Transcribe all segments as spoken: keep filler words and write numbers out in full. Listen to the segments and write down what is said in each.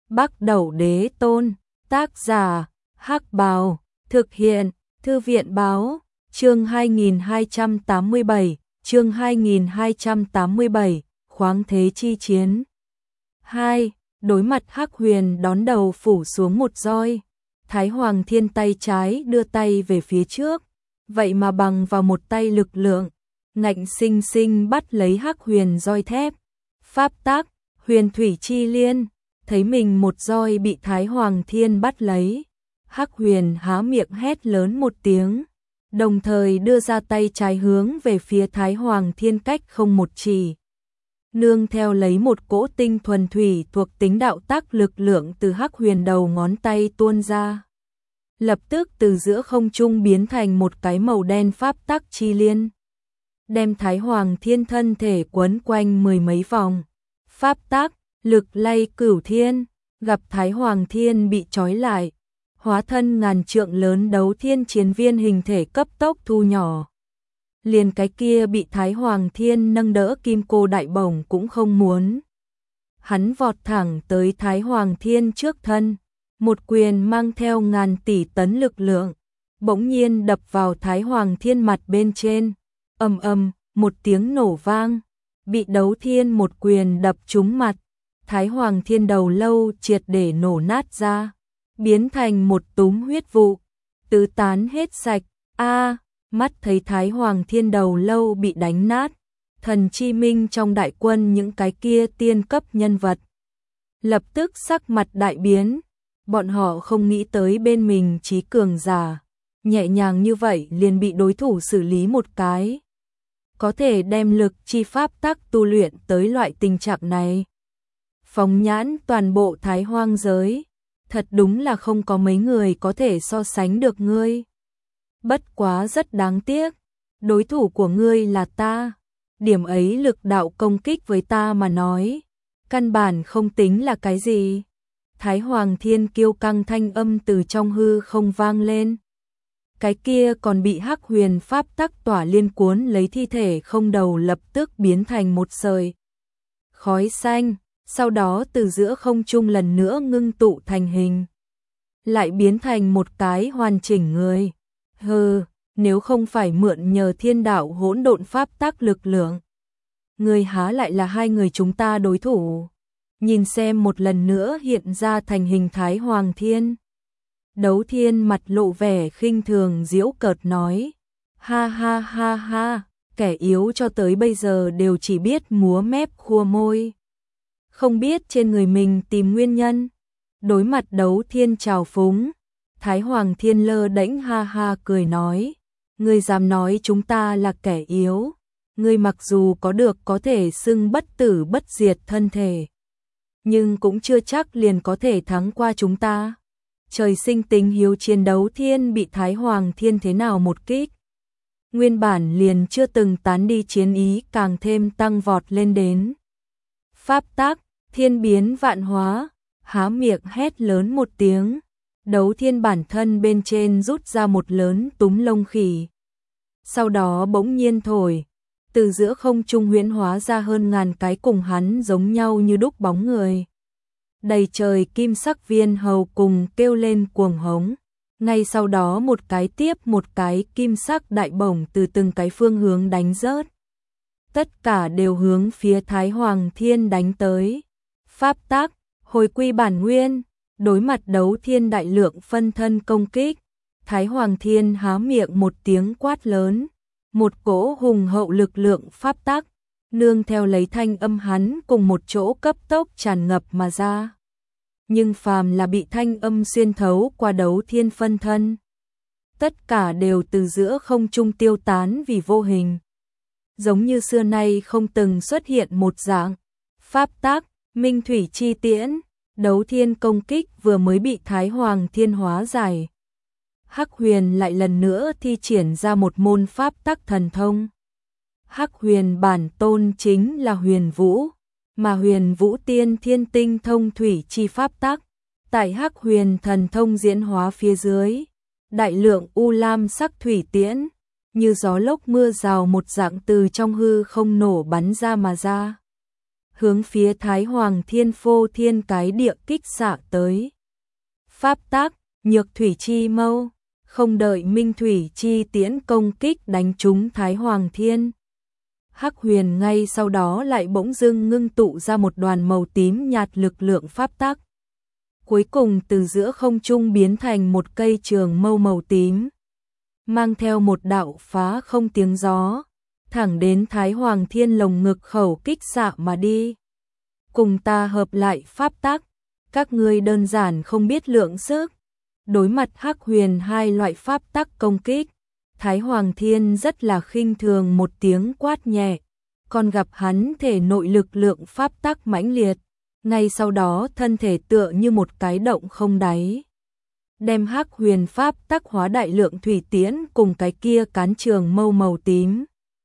Bắc Đẩu Đế Tôn, tác giả, Hắc Bào, thực hiện, Thư viện báo, chương hai nghìn hai trăm tám mươi bảy, chương hai nghìn hai trăm tám mươi bảy, khoáng thế chi chiến. hai. Đối mặt Hắc Huyền đón đầu phủ xuống một roi, Thái Hoàng Thiên tay trái đưa tay về phía trước, vậy mà bằng vào một tay lực lượng, ngạnh sinh sinh bắt lấy Hắc Huyền roi thép. Pháp tác, Huyền Thủy Chi Liên, thấy mình một roi bị Thái Hoàng Thiên bắt lấy, Hắc Huyền há miệng hét lớn một tiếng, đồng thời đưa ra tay trái hướng về phía Thái Hoàng Thiên cách không một chỉ. Nương theo lấy một cỗ tinh thuần thủy thuộc tính đạo tác lực lượng từ Hắc Huyền đầu ngón tay tuôn ra. Lập tức từ giữa không trung biến thành một cái màu đen pháp tắc chi liên, đem Thái Hoàng Thiên thân thể quấn quanh mười mấy vòng. Pháp tắc, lực lay cửu thiên, gặp Thái Hoàng Thiên bị trói lại, hóa thân ngàn trượng lớn đấu thiên chiến viên hình thể cấp tốc thu nhỏ. Liền cái kia bị Thái Hoàng Thiên nâng đỡ kim cô đại bổng cũng không muốn. Hắn vọt thẳng tới Thái Hoàng Thiên trước thân, một quyền mang theo ngàn tỷ tấn lực lượng, bỗng nhiên đập vào Thái Hoàng Thiên mặt bên trên. Ầm ầm, một tiếng nổ vang, bị đấu thiên một quyền đập trúng mặt, Thái Hoàng Thiên đầu lâu triệt để nổ nát ra, biến thành một túm huyết vụ, tứ tán hết sạch. A, mắt thấy Thái Hoàng Thiên đầu lâu bị đánh nát, thần chi minh trong đại quân những cái kia tiên cấp nhân vật lập tức sắc mặt đại biến, bọn họ không nghĩ tới bên mình trí cường giả, nhẹ nhàng như vậy liền bị đối thủ xử lý một cái. Có thể đem lực chi pháp tắc tu luyện tới loại tình trạng này. Phóng nhãn toàn bộ Thái Hoang giới, thật đúng là không có mấy người có thể so sánh được ngươi. Bất quá rất đáng tiếc, đối thủ của ngươi là ta, điểm ấy lực đạo công kích với ta mà nói, căn bản không tính là cái gì. Thái Hoàng Thiên kiêu căng thanh âm từ trong hư không vang lên. Cái kia còn bị Hắc Huyền pháp tắc tỏa liên cuốn lấy thi thể không đầu lập tức biến thành một sợi khói xanh, sau đó từ giữa không trung lần nữa ngưng tụ thành hình, lại biến thành một cái hoàn chỉnh người. Hừ, nếu không phải mượn nhờ thiên đạo hỗn độn pháp tắc lực lượng, người há lại là hai người chúng ta đối thủ. Nhìn xem một lần nữa hiện ra thành hình Thái Hoàng Thiên. Đấu Thiên mặt lộ vẻ khinh thường giễu cợt nói, ha ha ha ha, kẻ yếu cho tới bây giờ đều chỉ biết múa mép khua môi, không biết trên người mình tìm nguyên nhân. Đối mặt Đấu Thiên trào phúng, Thái Hoàng Thiên lơ đễnh ha ha cười nói, ngươi dám nói chúng ta là kẻ yếu, ngươi mặc dù có được có thể xưng bất tử bất diệt thân thể, nhưng cũng chưa chắc liền có thể thắng qua chúng ta. Trời sinh tính hiếu chiến Đấu Thiên bị Thái Hoàng Thiên thế nào một kích, nguyên bản liền chưa từng tán đi chiến ý càng thêm tăng vọt lên đến. Pháp tác, thiên biến vạn hóa, há miệng hét lớn một tiếng, Đấu Thiên bản thân bên trên rút ra một lớn túm lông khỉ. Sau đó bỗng nhiên thổi, từ giữa không trung huyễn hóa ra hơn ngàn cái cùng hắn giống nhau như đúc bóng người. Đầy trời kim sắc viên hầu cùng kêu lên cuồng hống. Ngay sau đó một cái tiếp một cái kim sắc đại bổng từ từng cái phương hướng đánh rớt. Tất cả đều hướng phía Thái Hoàng Thiên đánh tới. Pháp tác, hồi quy bản nguyên, đối mặt Đấu Thiên đại lượng phân thân công kích, Thái Hoàng Thiên há miệng một tiếng quát lớn, một cỗ hùng hậu lực lượng pháp tác, nương theo lấy thanh âm hắn cùng một chỗ cấp tốc tràn ngập mà ra. Nhưng phàm là bị thanh âm xuyên thấu qua Đấu Thiên phân thân, tất cả đều từ giữa không trung tiêu tán vì vô hình, giống như xưa nay không từng xuất hiện một dạng. Pháp tác, Minh Thủy Chi Tiễn, Đấu Thiên công kích vừa mới bị Thái Hoàng Thiên hóa giải, Hắc Huyền lại lần nữa thi triển ra một môn pháp tắc thần thông. Hắc Huyền bản tôn chính là Huyền Vũ, mà Huyền Vũ tiên thiên tinh thông thủy chi pháp tắc, tại Hắc Huyền thần thông diễn hóa phía dưới, đại lượng u lam sắc thủy tiễn, như gió lốc mưa rào một dạng từ trong hư không nổ bắn ra mà ra. hướng phía Thái Hoàng Thiên phô thiên cái địa kích xạ tới. Pháp tác, nhược thủy chi mâu, không đợi minh thủy chi tiễn công kích đánh trúng Thái Hoàng Thiên. Hắc Huyền ngay sau đó lại bỗng dưng ngưng tụ ra một đoàn màu tím nhạt lực lượng pháp tắc. Cuối cùng từ giữa không trung biến thành một cây trường mâu màu tím, mang theo một đạo phá không tiếng gió, thẳng đến Thái Hoàng Thiên lồng ngực khẩu kích xạ mà đi. Cùng ta hợp lại pháp tắc, các ngươi đơn giản không biết lượng sức. Đối mặt Hắc Huyền hai loại pháp tắc công kích, Thái Hoàng Thiên rất là khinh thường một tiếng quát nhẹ, còn gặp hắn thể nội lực lượng pháp tắc mãnh liệt, ngay sau đó thân thể tựa như một cái động không đáy, đem Hắc Huyền pháp tắc hóa đại lượng thủy tiễn cùng cái kia cán trường mâu màu tím,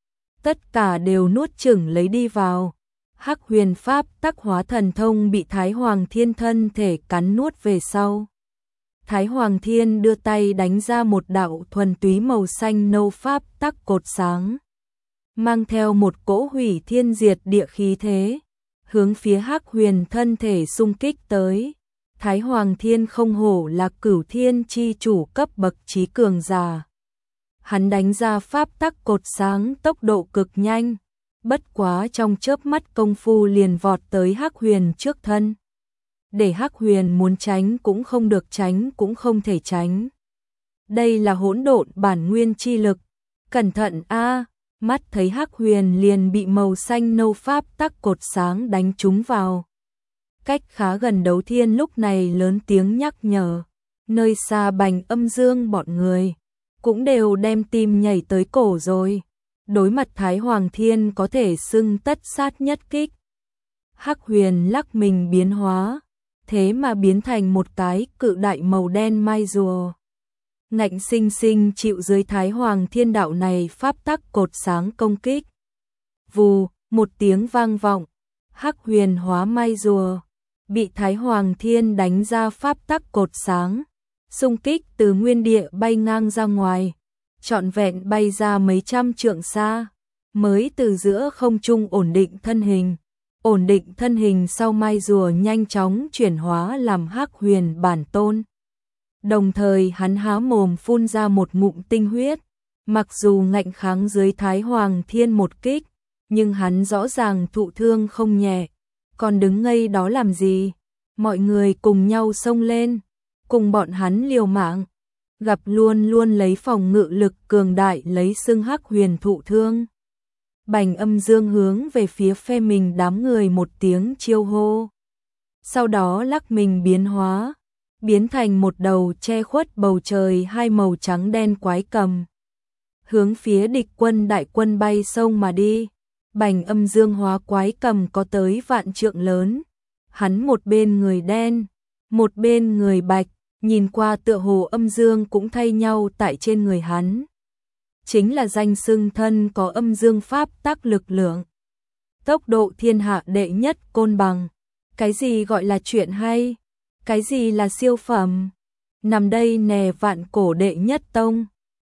tất cả đều nuốt chửng lấy đi vào. Hắc Huyền pháp tắc hóa thần thông bị Thái Hoàng Thiên thân thể cắn nuốt về sau. Thái Hoàng Thiên đưa tay đánh ra một đạo thuần túy màu xanh nâu pháp tắc cột sáng, mang theo một cỗ hủy thiên diệt địa khí thế, hướng phía Hắc Huyền thân thể xung kích tới. Thái Hoàng Thiên không hổ là cửu thiên chi chủ cấp bậc trí cường giả. Hắn đánh ra pháp tắc cột sáng tốc độ cực nhanh, bất quá trong chớp mắt công phu liền vọt tới Hắc Huyền trước thân. Để Hắc Huyền muốn tránh cũng không được, tránh cũng không thể tránh. Đây là hỗn độn bản nguyên chi lực. Cẩn thận a! Mắt thấy Hắc Huyền liền bị màu xanh nâu pháp tắc cột sáng đánh trúng vào. Cách khá gần Đấu Thiên lúc này lớn tiếng nhắc nhở. Nơi xa Bành Âm Dương bọn người cũng đều đem tim nhảy tới cổ rồi. Đối mặt Thái Hoàng Thiên có thể xưng tất sát nhất kích. Hắc Huyền lắc mình biến hóa, thế mà biến thành một cái cự đại màu đen mai rùa. Ngạnh sinh sinh chịu dưới Thái Hoàng Thiên đạo này pháp tắc cột sáng công kích. Vù, một tiếng vang vọng, Hắc Huyền hóa mai rùa, bị Thái Hoàng Thiên đánh ra pháp tắc cột sáng, xung kích từ nguyên địa bay ngang ra ngoài, trọn vẹn bay ra mấy trăm trượng xa, mới từ giữa không trung ổn định thân hình. Ổn định thân hình sau mai rùa nhanh chóng chuyển hóa làm Hắc Huyền bản tôn. Đồng thời hắn há mồm phun ra một ngụm tinh huyết, mặc dù ngạnh kháng dưới Thái Hoàng Thiên một kích, nhưng hắn rõ ràng thụ thương không nhẹ, còn đứng ngây đó làm gì? Mọi người cùng nhau xông lên, cùng bọn hắn liều mạng, gặp luôn luôn lấy phòng ngự lực cường đại lấy xưng Hắc Huyền thụ thương. Bành Âm Dương hướng về phía phe mình đám người một tiếng chiêu hô. Sau đó lắc mình biến hóa, biến thành một đầu che khuất bầu trời hai màu trắng đen quái cầm. Hướng phía địch quân đại quân bay sông mà đi. Bành Âm Dương hóa quái cầm có tới vạn trượng lớn. Hắn một bên người đen, một bên người bạch, nhìn qua tựa hồ âm dương cũng thay nhau tại trên người hắn. Chính là danh xưng thân có âm dương pháp tác lực lượng. Tốc độ thiên hạ đệ nhất côn bằng. Cái gì gọi là chuyện hay? Cái gì là siêu phẩm? Nằm đây nè vạn cổ đệ nhất tông.